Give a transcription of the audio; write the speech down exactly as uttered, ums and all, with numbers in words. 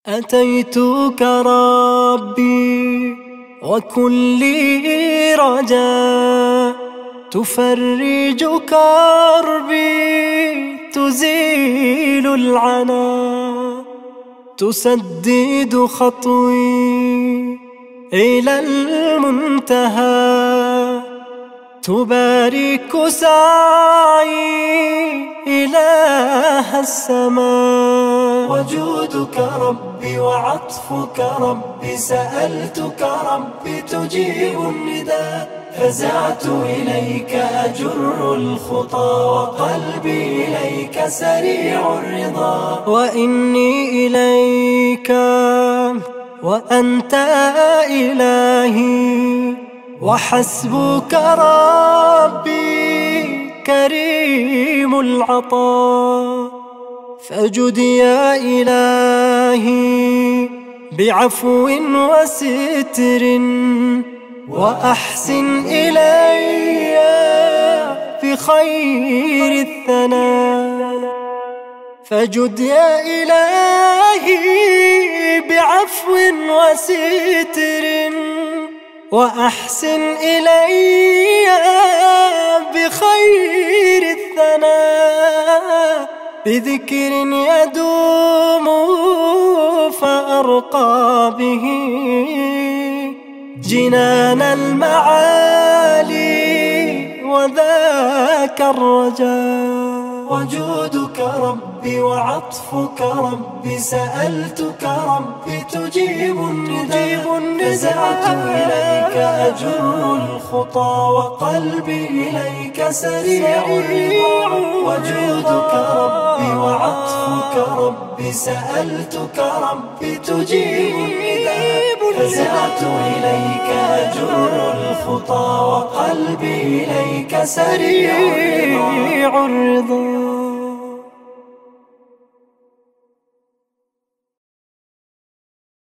أتيتك ربي وكلي رجاء، تفرج كربي تزيل العنا، تسدد خطوي إلى المنتهى، تبارك سعي إله السماء. وجودك ربي وعطفك ربي، سألتك ربي تجيب النداء، فزعت إليك أجر الخطى، وقلبي إليك سريع الرضا. وإني إليك وأنت إلهي، وحسبك ربي كريم العطاء. فجد يا إلهي بعفو وستر، وأحسن إلي بخير الثناء. فجد يا إلهي بعفو وستر، وأحسن إلي بخير الثناء. بذكر يدوم فأرقى به جنان المعالي، وذاك الرجاء. وجودك ربي وعطفك ربي، سألتك ربي تجيب النداء، فزعت إليك أجر الخطى، وقلبي إليك سريع الرضا. وجودك ربي وعطفك ربي، سألتك ربي تجيب النداء، فزعت إليك أجر الخطى، وقلبي إليك سريع الرضا.